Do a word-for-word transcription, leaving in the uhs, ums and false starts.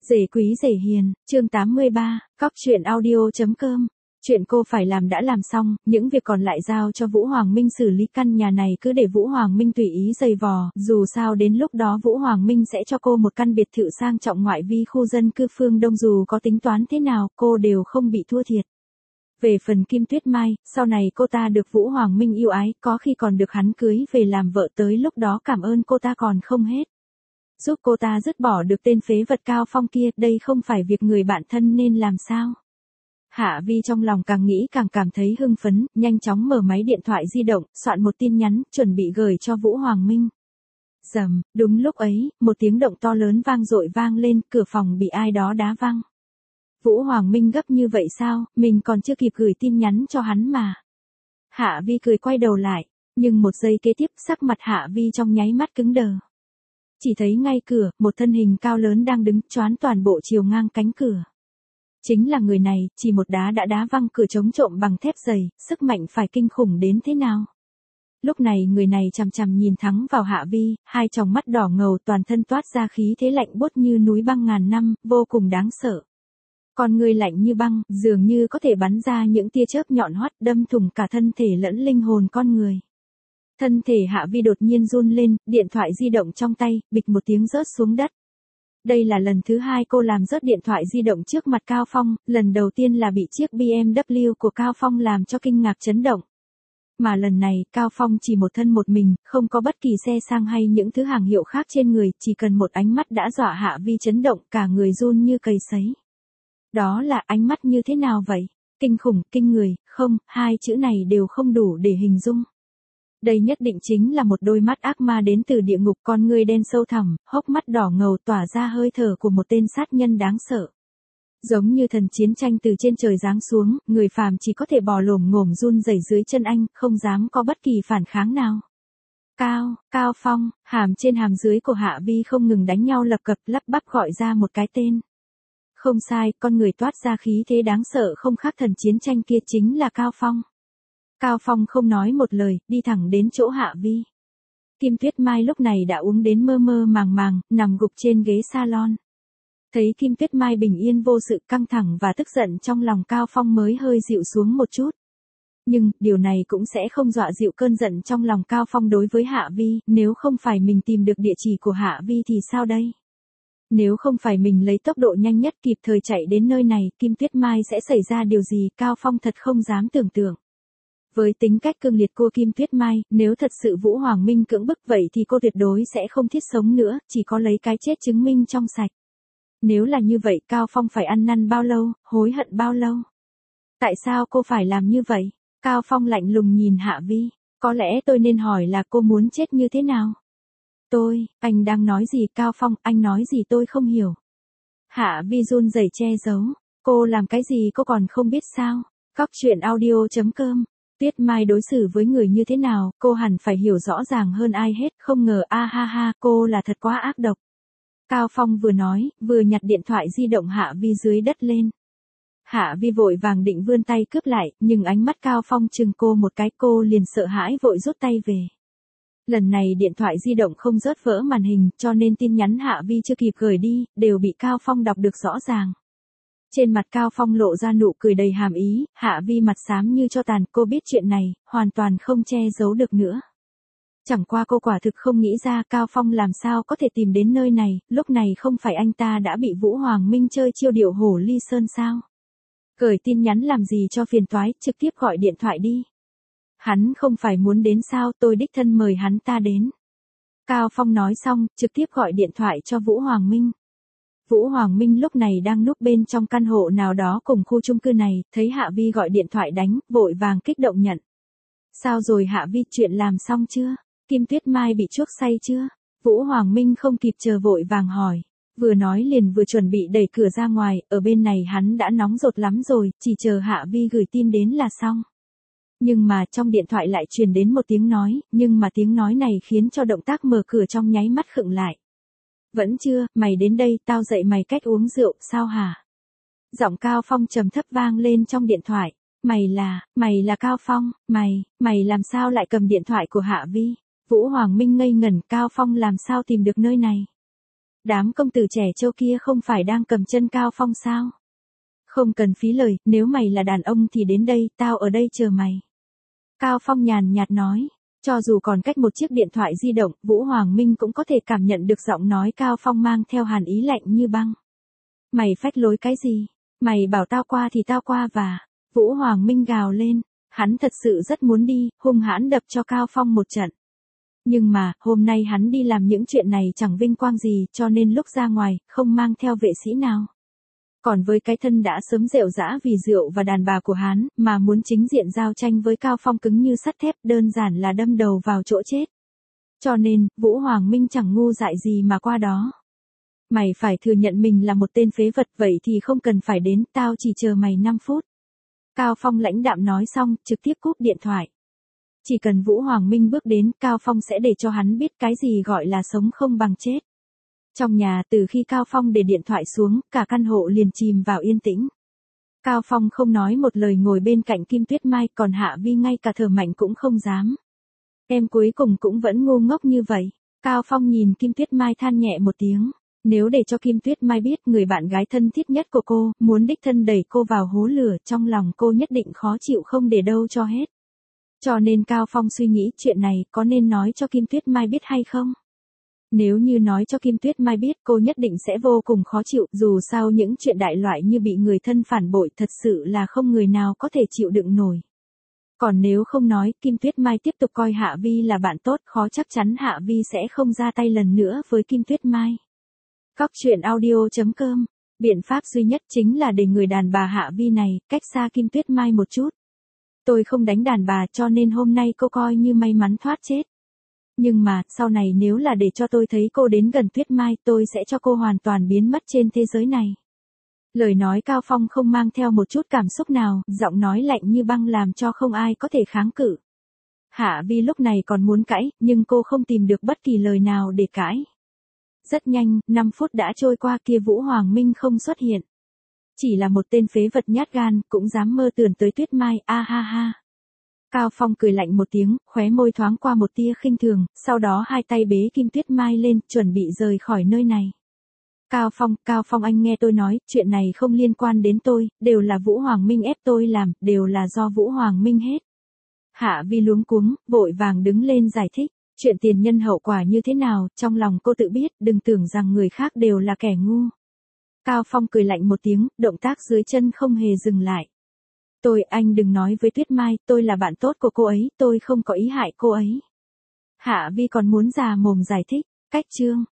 Rể quý rể hiền, chương tám mươi ba, cóc truyện audio chấm com. Chuyện cô phải làm đã làm xong, những việc còn lại giao cho Vũ Hoàng Minh xử lý, căn nhà này cứ để Vũ Hoàng Minh tùy ý giày vò, dù sao đến lúc đó Vũ Hoàng Minh sẽ cho cô một căn biệt thự sang trọng ngoại vi khu dân cư phương Đông, dù có tính toán thế nào, cô đều không bị thua thiệt. Về phần Kim Tuyết Mai, sau này cô ta được Vũ Hoàng Minh yêu ái, có khi còn được hắn cưới về làm vợ, tới lúc đó cảm ơn cô ta còn không hết. Giúp cô ta dứt bỏ được tên phế vật Cao Phong kia, đây không phải việc người bạn thân nên làm sao? Hạ Vi trong lòng càng nghĩ càng cảm thấy hưng phấn, nhanh chóng mở máy điện thoại di động, soạn một tin nhắn, chuẩn bị gửi cho Vũ Hoàng Minh. Rầm, đúng lúc ấy, một tiếng động to lớn vang dội vang lên, cửa phòng bị ai đó đá văng. Vũ Hoàng Minh gấp như vậy sao, mình còn chưa kịp gửi tin nhắn cho hắn mà. Hạ Vi cười quay đầu lại, nhưng một giây kế tiếp sắc mặt Hạ Vi trong nháy mắt cứng đờ. Chỉ thấy ngay cửa, một thân hình cao lớn đang đứng choán toàn bộ chiều ngang cánh cửa. Chính là người này, chỉ một đá đã đá văng cửa chống trộm bằng thép dày, sức mạnh phải kinh khủng đến thế nào. Lúc này người này chằm chằm nhìn thẳng vào Hạ Vi, hai tròng mắt đỏ ngầu, toàn thân toát ra khí thế lạnh buốt như núi băng ngàn năm, vô cùng đáng sợ. Con người lạnh như băng, dường như có thể bắn ra những tia chớp nhọn hoắt, đâm thủng cả thân thể lẫn linh hồn con người. Thân thể Hạ Vi đột nhiên run lên, điện thoại di động trong tay, bịch một tiếng rớt xuống đất. Đây là lần thứ hai cô làm rớt điện thoại di động trước mặt Cao Phong, lần đầu tiên là bị chiếc bê em vê của Cao Phong làm cho kinh ngạc chấn động. Mà lần này, Cao Phong chỉ một thân một mình, không có bất kỳ xe sang hay những thứ hàng hiệu khác trên người, chỉ cần một ánh mắt đã dọa Hạ Vi chấn động, cả người run như cầy sấy. Đó là ánh mắt như thế nào vậy? Kinh khủng, kinh người, không, hai chữ này đều không đủ để hình dung. Đây nhất định chính là một đôi mắt ác ma đến từ địa ngục, con ngươi đen sâu thẳm, hốc mắt đỏ ngầu tỏa ra hơi thở của một tên sát nhân đáng sợ. Giống như thần chiến tranh từ trên trời giáng xuống, người phàm chỉ có thể bò lồm ngồm run rẩy dưới chân anh, không dám có bất kỳ phản kháng nào. Cao, Cao Phong, hàm trên hàm dưới của Hạ Vi không ngừng đánh nhau lập cập, lắp bắp gọi ra một cái tên. Không sai, con người toát ra khí thế đáng sợ không khác thần chiến tranh kia chính là Cao Phong. Cao Phong không nói một lời, đi thẳng đến chỗ Hạ Vi. Kim Tuyết Mai lúc này đã uống đến mơ mơ màng màng, nằm gục trên ghế salon. Thấy Kim Tuyết Mai bình yên vô sự, căng thẳng và tức giận trong lòng Cao Phong mới hơi dịu xuống một chút. Nhưng, điều này cũng sẽ không dọa dịu cơn giận trong lòng Cao Phong đối với Hạ Vi, nếu không phải mình tìm được địa chỉ của Hạ Vi thì sao đây? Nếu không phải mình lấy tốc độ nhanh nhất kịp thời chạy đến nơi này, Kim Tuyết Mai sẽ xảy ra điều gì, Cao Phong thật không dám tưởng tượng. Với tính cách cương liệt của Kim Tuyết Mai, nếu thật sự Vũ Hoàng Minh cưỡng bức vậy thì cô tuyệt đối sẽ không thiết sống nữa, chỉ có lấy cái chết chứng minh trong sạch. Nếu là như vậy, Cao Phong phải ăn năn bao lâu, hối hận bao lâu? Tại sao cô phải làm như vậy? Cao Phong lạnh lùng nhìn Hạ Vi, có lẽ tôi nên hỏi là cô muốn chết như thế nào? Tôi, anh đang nói gì Cao Phong, anh nói gì tôi không hiểu. Hạ Vi run rẩy che giấu, cô làm cái gì cô còn không biết sao? Cóc truyện audio chấm com. Tuyết Mai đối xử với người như thế nào, cô hẳn phải hiểu rõ ràng hơn ai hết, không ngờ a ha ha, cô là thật quá ác độc. Cao Phong vừa nói, vừa nhặt điện thoại di động Hạ Vi dưới đất lên. Hạ Vi vội vàng định vươn tay cướp lại, nhưng ánh mắt Cao Phong chừng cô một cái, cô liền sợ hãi vội rút tay về. Lần này điện thoại di động không rớt vỡ màn hình, cho nên tin nhắn Hạ Vi chưa kịp gửi đi, đều bị Cao Phong đọc được rõ ràng. Trên mặt Cao Phong lộ ra nụ cười đầy hàm ý, Hạ Vi mặt xám như tro tàn, cô biết chuyện này, hoàn toàn không che giấu được nữa. Chẳng qua cô quả thực không nghĩ ra Cao Phong làm sao có thể tìm đến nơi này, lúc này không phải anh ta đã bị Vũ Hoàng Minh chơi chiêu điệu hổ ly sơn sao? Gửi tin nhắn làm gì cho phiền toái, trực tiếp gọi điện thoại đi. Hắn không phải muốn đến sao, tôi đích thân mời hắn ta đến. Cao Phong nói xong, trực tiếp gọi điện thoại cho Vũ Hoàng Minh. Vũ Hoàng Minh lúc này đang núp bên trong căn hộ nào đó cùng khu chung cư này, thấy Hạ Vi gọi điện thoại đánh, vội vàng kích động nhận. Sao rồi Hạ Vi, chuyện làm xong chưa? Kim Tuyết Mai bị chuốc say chưa? Vũ Hoàng Minh không kịp chờ vội vàng hỏi. Vừa nói liền vừa chuẩn bị đẩy cửa ra ngoài, ở bên này hắn đã nóng ruột lắm rồi, chỉ chờ Hạ Vi gửi tin đến là xong. Nhưng mà trong điện thoại lại truyền đến một tiếng nói, nhưng mà tiếng nói này khiến cho động tác mở cửa trong nháy mắt khựng lại. Vẫn chưa, mày đến đây, tao dạy mày cách uống rượu, sao hả? Giọng Cao Phong trầm thấp vang lên trong điện thoại. Mày là, mày là Cao Phong, mày, mày làm sao lại cầm điện thoại của Hạ Vi? Vũ Hoàng Minh ngây ngẩn, Cao Phong làm sao tìm được nơi này? Đám công tử trẻ trâu kia không phải đang cầm chân Cao Phong sao? Không cần phí lời, nếu mày là đàn ông thì đến đây, tao ở đây chờ mày. Cao Phong nhàn nhạt nói, cho dù còn cách một chiếc điện thoại di động, Vũ Hoàng Minh cũng có thể cảm nhận được giọng nói Cao Phong mang theo hàn ý lạnh như băng. Mày phách lối cái gì? Mày bảo tao qua thì tao qua và... Vũ Hoàng Minh gào lên, hắn thật sự rất muốn đi, hung hãn đập cho Cao Phong một trận. Nhưng mà, hôm nay hắn đi làm những chuyện này chẳng vinh quang gì, cho nên lúc ra ngoài, không mang theo vệ sĩ nào. Còn với cái thân đã sớm rệu rã vì rượu và đàn bà của hắn, mà muốn chính diện giao tranh với Cao Phong cứng như sắt thép, đơn giản là đâm đầu vào chỗ chết. Cho nên, Vũ Hoàng Minh chẳng ngu dại gì mà qua đó. Mày phải thừa nhận mình là một tên phế vật, vậy thì không cần phải đến, tao chỉ chờ mày năm phút. Cao Phong lãnh đạm nói xong, trực tiếp cúp điện thoại. Chỉ cần Vũ Hoàng Minh bước đến, Cao Phong sẽ để cho hắn biết cái gì gọi là sống không bằng chết. Trong nhà, từ khi Cao Phong để điện thoại xuống, cả căn hộ liền chìm vào yên tĩnh. Cao Phong không nói một lời ngồi bên cạnh Kim Tuyết Mai, còn Hạ Vi ngay cả thở mạnh cũng không dám. Em cuối cùng cũng vẫn ngu ngốc như vậy. Cao Phong nhìn Kim Tuyết Mai than nhẹ một tiếng. Nếu để cho Kim Tuyết Mai biết người bạn gái thân thiết nhất của cô, muốn đích thân đẩy cô vào hố lửa, trong lòng cô nhất định khó chịu không để đâu cho hết. Cho nên Cao Phong suy nghĩ chuyện này có nên nói cho Kim Tuyết Mai biết hay không? Nếu như nói cho Kim Tuyết Mai biết cô nhất định sẽ vô cùng khó chịu, dù sao những chuyện đại loại như bị người thân phản bội thật sự là không người nào có thể chịu đựng nổi. Còn nếu không nói, Kim Tuyết Mai tiếp tục coi Hạ Vi là bạn tốt, khó chắc chắn Hạ Vi sẽ không ra tay lần nữa với Kim Tuyết Mai. Cóc truyện audio chấm com, biện pháp duy nhất chính là để người đàn bà Hạ Vi này, cách xa Kim Tuyết Mai một chút. Tôi không đánh đàn bà cho nên hôm nay cô coi như may mắn thoát chết. Nhưng mà, sau này nếu là để cho tôi thấy cô đến gần Tuyết Mai, tôi sẽ cho cô hoàn toàn biến mất trên thế giới này. Lời nói Cao Phong không mang theo một chút cảm xúc nào, giọng nói lạnh như băng làm cho không ai có thể kháng cự. Hạ Vi lúc này còn muốn cãi, nhưng cô không tìm được bất kỳ lời nào để cãi. Rất nhanh, năm phút đã trôi qua, kia Vũ Hoàng Minh không xuất hiện. Chỉ là một tên phế vật nhát gan, cũng dám mơ tưởng tới Tuyết Mai, a ha ha. Cao Phong cười lạnh một tiếng, khóe môi thoáng qua một tia khinh thường, sau đó hai tay bế Kim Tuyết Mai lên, chuẩn bị rời khỏi nơi này. Cao Phong, Cao Phong anh nghe tôi nói, chuyện này không liên quan đến tôi, đều là Vũ Hoàng Minh ép tôi làm, đều là do Vũ Hoàng Minh hết. Hạ Vi luống cuống, vội vàng đứng lên giải thích, chuyện tiền nhân hậu quả như thế nào, trong lòng cô tự biết, đừng tưởng rằng người khác đều là kẻ ngu. Cao Phong cười lạnh một tiếng, động tác dưới chân không hề dừng lại. Tôi, anh đừng nói với Tuyết Mai, tôi là bạn tốt của cô ấy, tôi không có ý hại cô ấy. Hạ Vi còn muốn già mồm giải thích, cách chương.